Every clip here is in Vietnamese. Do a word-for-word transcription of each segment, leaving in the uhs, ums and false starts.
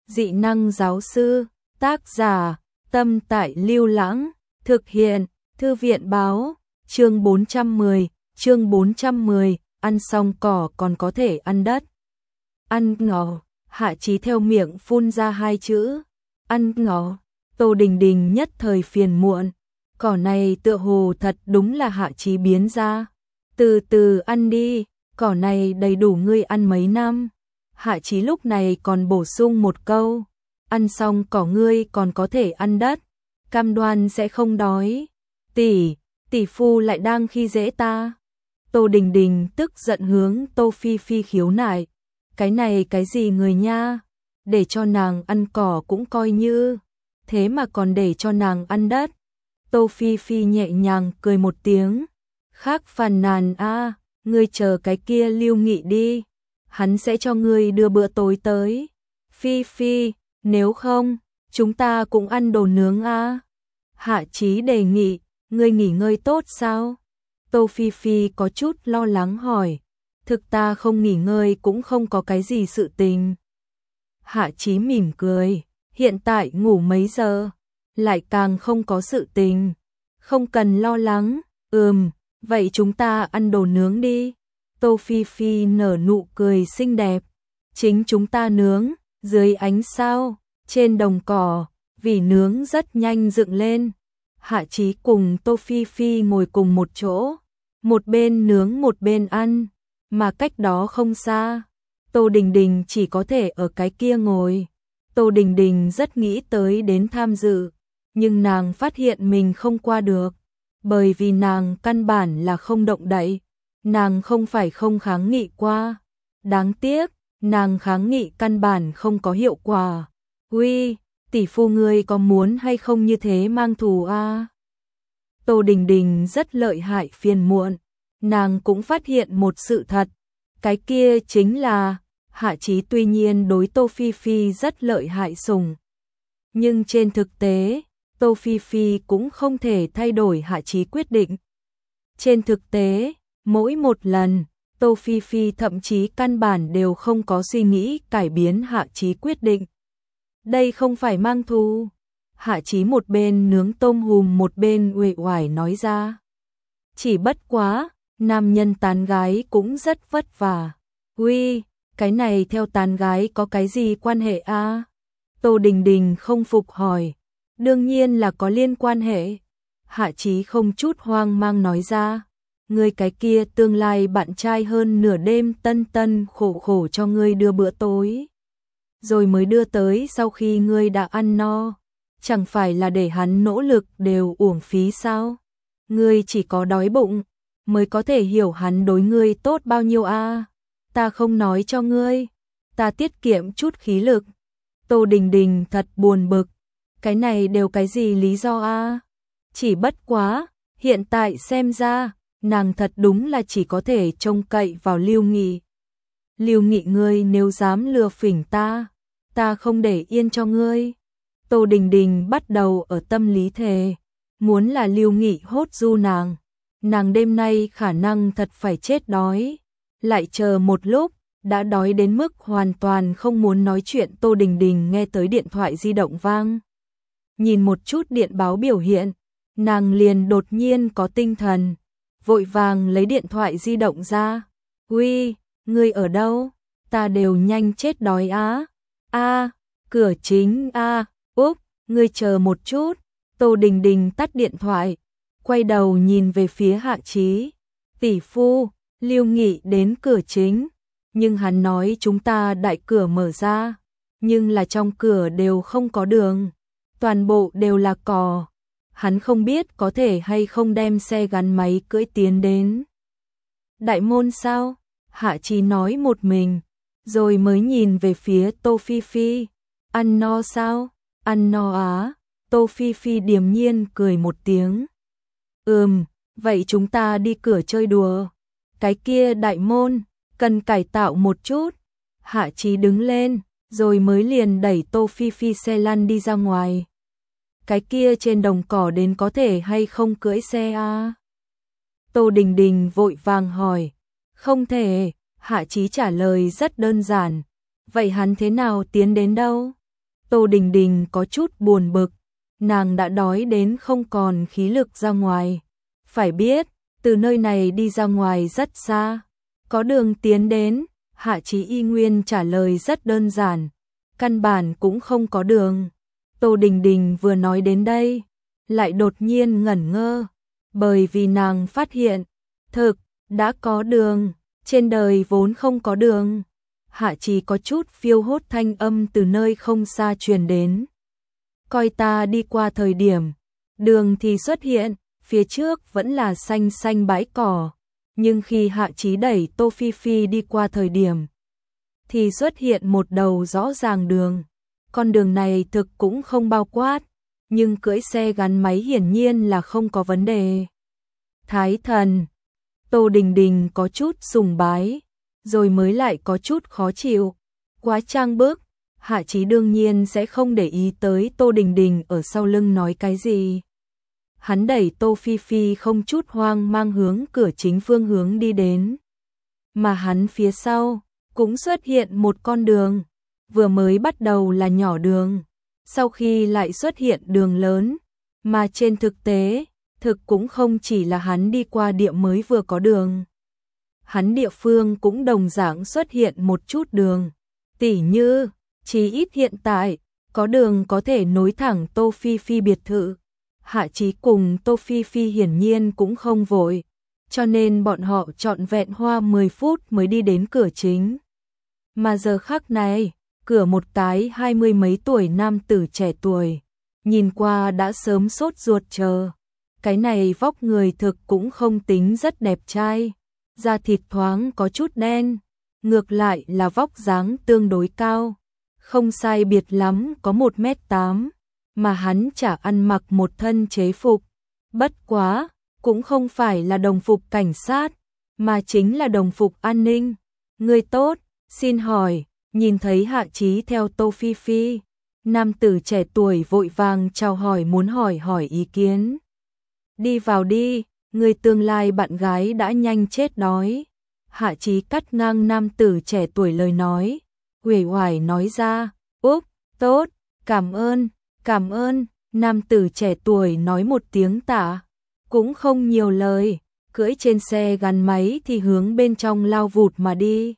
dị năng giáo sư, tác giả, Tâm Tại Lưu Lãng, thực hiện, Thư viện báo, chương bốn trăm mười, chương bốn trăm mười, ăn xong cỏ còn có thể ăn đất. Ăn ngỏ, Hạ Chí theo miệng phun ra hai chữ, ăn ngỏ. Tô Đình Đình nhất thời phiền muộn, cỏ này tựa hồ thật đúng là Hạ Chí biến ra. Từ từ ăn đi, cỏ này đầy đủ ngươi ăn mấy năm. Hạ Chí lúc này còn bổ sung một câu, ăn xong cỏ ngươi còn có thể ăn đất, cam đoan sẽ không đói. Tỷ, tỷ phu lại đang khi dễ ta. Tô Đình Đình tức giận hướng Tô Phi Phi khiếu nại, cái này cái gì người nha, để cho nàng ăn cỏ cũng coi như, thế mà còn để cho nàng ăn đất. Tô Phi Phi nhẹ nhàng cười một tiếng, khác phàn nàn a, ngươi chờ cái kia Lưu Nghị đi, hắn sẽ cho ngươi đưa bữa tối tới. Phi Phi, nếu không, chúng ta cũng ăn đồ nướng a. Hạ Chí đề nghị, ngươi nghỉ ngơi tốt sao? Tô Phi Phi có chút lo lắng hỏi, thực ta không nghỉ ngơi cũng không có cái gì sự tình. Hạ Chí mỉm cười, hiện tại ngủ mấy giờ, lại càng không có sự tình, không cần lo lắng. Ừm, vậy chúng ta ăn đồ nướng đi. Tô Phi Phi nở nụ cười xinh đẹp, chính chúng ta nướng, dưới ánh sao, trên đồng cỏ, vì nướng rất nhanh dựng lên. Hạ Chí cùng Tô Phi Phi ngồi cùng một chỗ, một bên nướng một bên ăn, mà cách đó không xa, Tô Đình Đình chỉ có thể ở cái kia ngồi. Tô Đình Đình rất nghĩ tới đến tham dự, nhưng nàng phát hiện mình không qua được, bởi vì nàng căn bản là không động đậy. Nàng không phải không kháng nghị qua, đáng tiếc, nàng kháng nghị căn bản không có hiệu quả. Uy, tỷ phu ngươi có muốn hay không như thế mang thù a? À? Tô Đình Đình rất lợi hại phiền muộn, nàng cũng phát hiện một sự thật, cái kia chính là Hạ Chí tuy nhiên đối Tô Phi Phi rất lợi hại sủng, nhưng trên thực tế, Tô Phi Phi cũng không thể thay đổi Hạ Chí quyết định. Trên thực tế, mỗi một lần, Tô Phi Phi thậm chí căn bản đều không có suy nghĩ cải biến Hạ Chí quyết định. Đây không phải mang thù. Hạ Chí một bên nướng tôm hùm một bên uể oải nói ra. Chỉ bất quá, nam nhân tán gái cũng rất vất vả. Uy, cái này theo tán gái có cái gì quan hệ a? À? Tô Đình Đình không phục hỏi. Đương nhiên là có liên quan hệ. Hạ Chí không chút hoang mang nói ra. Ngươi cái kia tương lai bạn trai hơn nửa đêm tân tân khổ khổ cho ngươi đưa bữa tối, rồi mới đưa tới sau khi ngươi đã ăn no, chẳng phải là để hắn nỗ lực đều uổng phí sao? Ngươi chỉ có đói bụng mới có thể hiểu hắn đối ngươi tốt bao nhiêu a. À? Ta không nói cho ngươi, ta tiết kiệm chút khí lực. Tô Đình Đình thật buồn bực, cái này đều cái gì lý do a? À? Chỉ bất quá, hiện tại xem ra, nàng thật đúng là chỉ có thể trông cậy vào Lưu Nghị. Lưu Nghị ngươi nếu dám lừa phỉnh ta, ta không để yên cho ngươi. Tô Đình Đình bắt đầu ở tâm lý thề, muốn là Lưu Nghị hốt du nàng, nàng đêm nay khả năng thật phải chết đói. Lại chờ một lúc, đã đói đến mức hoàn toàn không muốn nói chuyện. Tô Đình Đình nghe tới điện thoại di động vang, nhìn một chút điện báo biểu hiện, nàng liền đột nhiên có tinh thần, vội vàng lấy điện thoại di động ra. Uy, ngươi ở đâu? Ta đều nhanh chết đói á. A, cửa chính a. À. Úp, ngươi chờ một chút. Tô Đình Đình tắt điện thoại, quay đầu nhìn về phía Hạ Chí. Tỷ phu, Lưu Nghị đến cửa chính, nhưng hắn nói chúng ta đại cửa mở ra, nhưng là trong cửa đều không có đường, toàn bộ đều là cỏ. Hắn không biết có thể hay không đem xe gắn máy cưỡi tiến đến đại môn sao? Hạ Chí nói một mình, rồi mới nhìn về phía Tô Phi Phi. Ăn no sao? Ăn no á? Tô Phi Phi điềm nhiên cười một tiếng. Ừm, vậy chúng ta đi cửa chơi đùa. Cái kia đại môn, cần cải tạo một chút. Hạ Chí đứng lên, rồi mới liền đẩy Tô Phi Phi xe lăn đi ra ngoài. Cái kia trên đồng cỏ đến có thể hay không cưỡi xe a? À? Tô Đình Đình vội vàng hỏi. Không thể. Hạ Chí trả lời rất đơn giản. Vậy hắn thế nào tiến đến đâu? Tô Đình Đình có chút buồn bực, nàng đã đói đến không còn khí lực ra ngoài. Phải biết, từ nơi này đi ra ngoài rất xa, có đường tiến đến. Hạ Chí y nguyên trả lời rất đơn giản, căn bản cũng không có đường. Tô Đình Đình vừa nói đến đây, lại đột nhiên ngẩn ngơ, bởi vì nàng phát hiện, thực, đã có đường, trên đời vốn không có đường. Hạ Chí có chút phiêu hốt thanh âm từ nơi không xa truyền đến. Coi ta đi qua thời điểm, đường thì xuất hiện, phía trước vẫn là xanh xanh bãi cỏ. Nhưng khi Hạ Chí đẩy Tô Phi Phi đi qua thời điểm, thì xuất hiện một đầu rõ ràng đường. Con đường này thực cũng không bao quát, nhưng cưỡi xe gắn máy hiển nhiên là không có vấn đề. Thái thần, Tô Đình Đình có chút sùng bái, rồi mới lại có chút khó chịu. Quá trang bức, Hạ Chí đương nhiên sẽ không để ý tới Tô Đình Đình ở sau lưng nói cái gì. Hắn đẩy Tô Phi Phi không chút hoang mang hướng cửa chính phương hướng đi đến. Mà hắn phía sau, cũng xuất hiện một con đường. Vừa mới bắt đầu là nhỏ đường, sau khi lại xuất hiện đường lớn. Mà trên thực tế, thực cũng không chỉ là hắn đi qua địa mới vừa có đường. Hắn địa phương cũng đồng dạng xuất hiện một chút đường. Tỉ như, chí ít hiện tại, có đường có thể nối thẳng Tô Phi Phi biệt thự. Hạ Chí cùng Tô Phi Phi hiển nhiên cũng không vội, cho nên bọn họ trọn vẹn hoa mười phút mới đi đến cửa chính. Mà giờ khắc này, cửa một cái hai mươi mấy tuổi nam tử trẻ tuổi, nhìn qua đã sớm sốt ruột chờ. Cái này vóc người thực cũng không tính rất đẹp trai, da thịt thoáng có chút đen, ngược lại là vóc dáng tương đối cao, không sai biệt lắm có một mét tám. Mà hắn chả ăn mặc một thân chế phục, bất quá, cũng không phải là đồng phục cảnh sát, mà chính là đồng phục an ninh. Người tốt, xin hỏi, nhìn thấy Hạ Chí theo Tô Phi Phi, nam tử trẻ tuổi vội vàng chào hỏi muốn hỏi hỏi ý kiến. Đi vào đi, người tương lai bạn gái đã nhanh chết đói. Hạ Chí cắt ngang nam tử trẻ tuổi lời nói, uể oải nói ra, úp, tốt, cảm ơn. Cảm ơn, nam tử trẻ tuổi nói một tiếng tạ, cũng không nhiều lời, cưỡi trên xe gắn máy thì hướng bên trong lao vụt mà đi.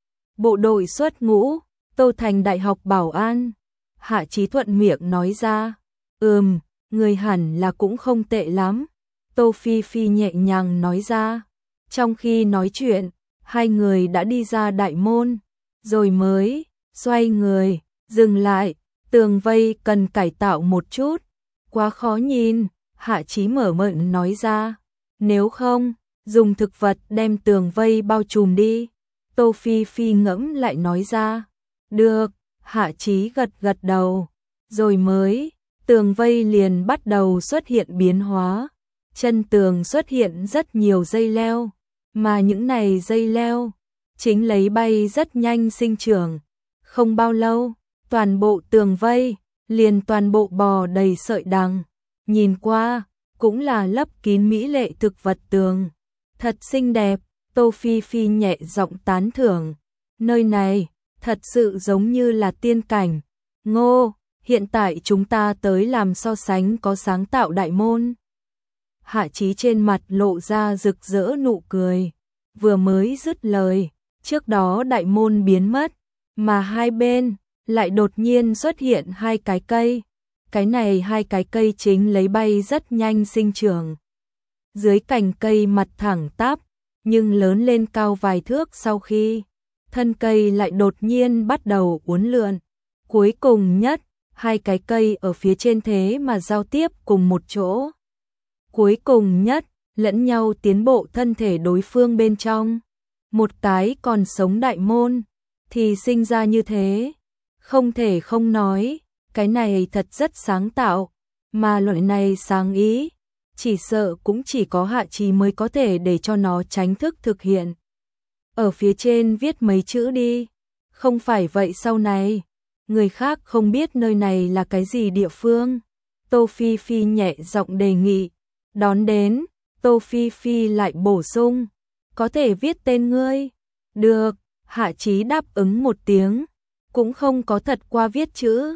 Bộ đội xuất ngũ, Tô Thành Đại học Bảo an. Hạ Chí thuận miệng nói ra, ừm, người hẳn là cũng không tệ lắm. Tô Phi Phi nhẹ nhàng nói ra. Trong khi nói chuyện, hai người đã đi ra đại môn, rồi mới xoay người, dừng lại. Tường vây cần cải tạo một chút, quá khó nhìn, Hạ Chí mở miệng nói ra. Nếu không, dùng thực vật đem tường vây bao trùm đi. Tô Phi Phi ngẫm lại nói ra. Được, Hạ Chí gật gật đầu, rồi mới, tường vây liền bắt đầu xuất hiện biến hóa. Chân tường xuất hiện rất nhiều dây leo, mà những này dây leo, chính lấy bay rất nhanh sinh trưởng. Không bao lâu, toàn bộ tường vây, liền toàn bộ bò đầy sợi đằng, nhìn qua, cũng là lấp kín mỹ lệ thực vật tường. Thật xinh đẹp, Tô Phi Phi nhẹ giọng tán thưởng. Nơi này, thật sự giống như là tiên cảnh. Ngô, hiện tại chúng ta tới làm so sánh có sáng tạo đại môn. Hạ Chí trên mặt lộ ra rực rỡ nụ cười, vừa mới dứt lời, trước đó đại môn biến mất, mà hai bên lại đột nhiên xuất hiện hai cái cây. Cái này hai cái cây chính lấy bay rất nhanh sinh trưởng. Dưới cành cây mặt thẳng tắp, nhưng lớn lên cao vài thước sau khi, thân cây lại đột nhiên bắt đầu uốn lượn. Cuối cùng nhất, hai cái cây ở phía trên thế mà giao tiếp cùng một chỗ. Cuối cùng nhất, lẫn nhau tiến bộ thân thể đối phương bên trong. Một cái còn sống đại môn, thì sinh ra như thế. Không thể không nói, cái này thật rất sáng tạo, mà loại này sáng ý, chỉ sợ cũng chỉ có Hạ Chí mới có thể để cho nó tránh thức thực hiện. Ở phía trên viết mấy chữ đi, không phải vậy sau này, người khác không biết nơi này là cái gì địa phương. Tô Phi Phi nhẹ giọng đề nghị, đón đến, Tô Phi Phi lại bổ sung, có thể viết tên ngươi. Được, Hạ Chí đáp ứng một tiếng, cũng không có thật qua viết chữ.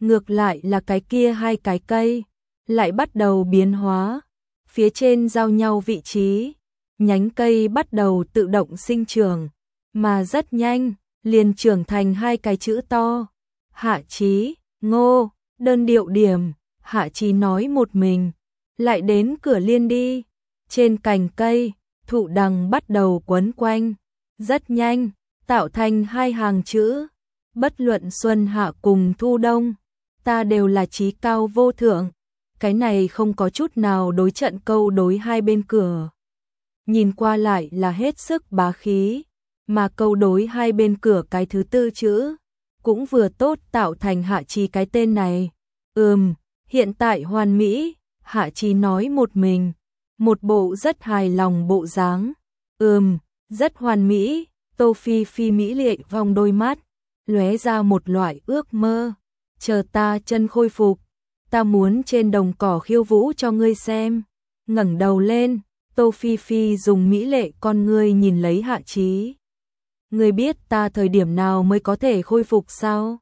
ngược lại là cái kia hai cái cây lại bắt đầu biến hóa, phía trên giao nhau vị trí, nhánh cây bắt đầu tự động sinh trưởng, mà rất nhanh, liền trưởng thành hai cái chữ to. Hạ Chí, Ngô, đơn điệu điểm, Hạ Chí nói một mình, lại đến cửa liên đi. Trên cành cây, thụ đằng bắt đầu quấn quanh, rất nhanh, tạo thành hai hàng chữ. Bất luận xuân hạ cùng thu đông, ta đều là chí cao vô thượng. Cái này không có chút nào đối trận câu đối hai bên cửa. Nhìn qua lại là hết sức bá khí, mà câu đối hai bên cửa cái thứ tư chữ, cũng vừa tốt tạo thành Hạ Chí cái tên này. Ừm, hiện tại hoàn mỹ, Hạ Chí nói một mình, một bộ rất hài lòng bộ dáng. Ừm, rất hoàn mỹ, Tô Phi Phi mỹ lệ vòng đôi mắt, lóe ra một loại ước mơ. Chờ ta chân khôi phục, ta muốn trên đồng cỏ khiêu vũ cho ngươi xem. Ngẩng đầu lên, Tô Phi Phi dùng mỹ lệ con ngươi nhìn lấy Hạ Chí. Ngươi biết ta thời điểm nào mới có thể khôi phục sao?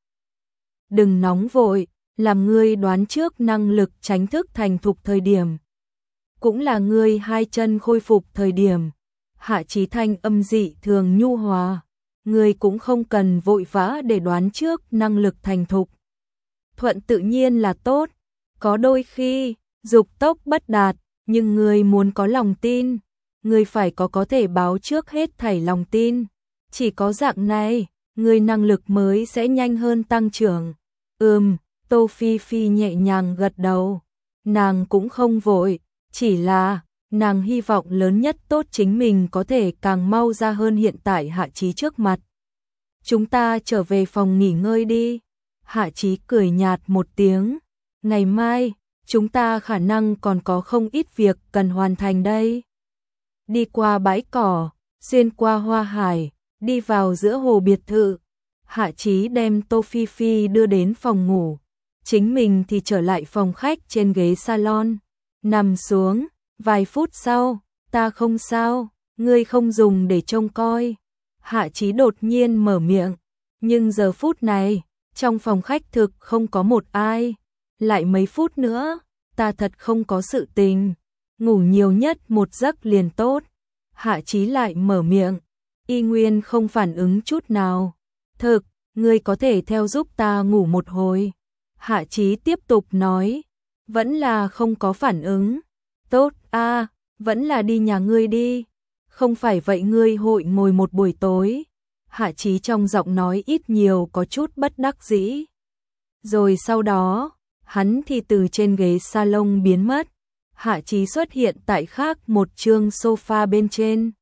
Đừng nóng vội, làm ngươi đoán trước năng lực tránh thức thành thục thời điểm. Cũng là ngươi hai chân khôi phục thời điểm. Hạ Chí thanh âm dị thường nhu hòa. Ngươi cũng không cần vội vã để đoán trước năng lực thành thục. Thuận tự nhiên là tốt. Có đôi khi, dục tốc bất đạt, nhưng ngươi muốn có lòng tin. Ngươi phải có có thể báo trước hết thảy lòng tin. Chỉ có dạng này, ngươi năng lực mới sẽ nhanh hơn tăng trưởng. Ừm, Tô Phi Phi nhẹ nhàng gật đầu. Nàng cũng không vội, chỉ là nàng hy vọng lớn nhất tốt chính mình có thể càng mau ra hơn hiện tại Hạ Chí trước mặt. Chúng ta trở về phòng nghỉ ngơi đi. Hạ Chí cười nhạt một tiếng. Ngày mai, chúng ta khả năng còn có không ít việc cần hoàn thành đây. Đi qua bãi cỏ, xuyên qua hoa hải, đi vào giữa hồ biệt thự. Hạ Chí đem Tô Phi Phi đưa đến phòng ngủ. Chính mình thì trở lại phòng khách trên ghế salon. Nằm xuống, vài phút sau, ta không sao, ngươi không dùng để trông coi. Hạ Chí đột nhiên mở miệng, nhưng giờ phút này, trong phòng khách thực không có một ai. Lại mấy phút nữa, ta thật không có sự tình, ngủ nhiều nhất một giấc liền tốt. Hạ Chí lại mở miệng, y nguyên không phản ứng chút nào. Thực, ngươi có thể theo giúp ta ngủ một hồi. Hạ Chí tiếp tục nói, vẫn là không có phản ứng. Tốt a, à, vẫn là đi nhà ngươi đi. Không phải vậy ngươi hội ngồi một buổi tối. Hạ Chí trong giọng nói ít nhiều có chút bất đắc dĩ. Rồi sau đó, hắn thì từ trên ghế salon biến mất. Hạ Chí xuất hiện tại khác một chương sofa bên trên.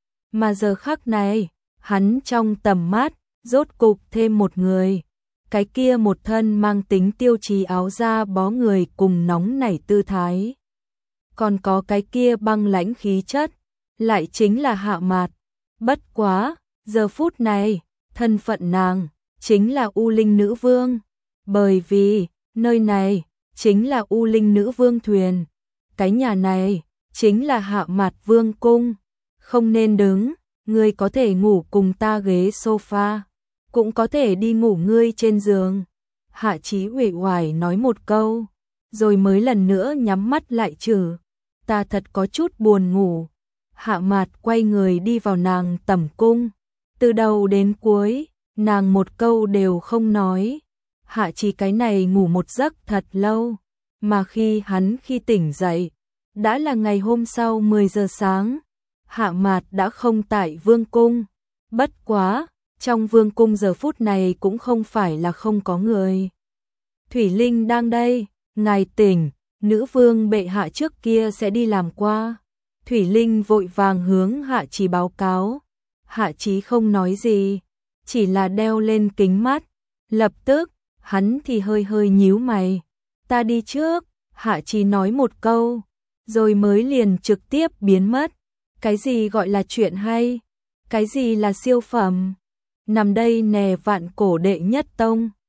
Mà giờ khắc này, hắn trong tầm mắt, rốt cục thêm một người. Cái kia một thân mang tính tiêu chí áo da bó người cùng nóng nảy tư thái. Còn có cái kia băng lãnh khí chất, lại chính là Hạ Mạt. Bất quá, giờ phút này, thân phận nàng, chính là U Linh Nữ Vương. Bởi vì, nơi này, chính là U Linh Nữ Vương thuyền. Cái nhà này, chính là Hạ Mạt Vương cung. Không nên đứng, ngươi có thể ngủ cùng ta ghế sofa. Cũng có thể đi ngủ ngươi trên giường. Hạ Chí uể oải nói một câu, rồi mới lần nữa nhắm mắt lại trừ. Ta thật có chút buồn ngủ. Hạ Mạt quay người đi vào nàng tẩm cung. Từ đầu đến cuối, nàng một câu đều không nói. Hạ Chí cái này ngủ một giấc thật lâu, mà khi hắn khi tỉnh dậy, đã là ngày hôm sau mười giờ sáng. Hạ Mạt đã không tại vương cung. Bất quá, trong vương cung giờ phút này cũng không phải là không có người. Thủy Linh đang đây, ngài tỉnh, nữ vương bệ hạ trước kia sẽ đi làm qua. Thủy Linh vội vàng hướng Hạ Chí báo cáo. Hạ Chí không nói gì, chỉ là đeo lên kính mắt. Lập tức, hắn thì hơi hơi nhíu mày. Ta đi trước, Hạ Chí nói một câu, rồi mới liền trực tiếp biến mất. Cái gì gọi là chuyện hay? Cái gì là siêu phẩm? Nằm đây nè vạn cổ đệ nhất tông.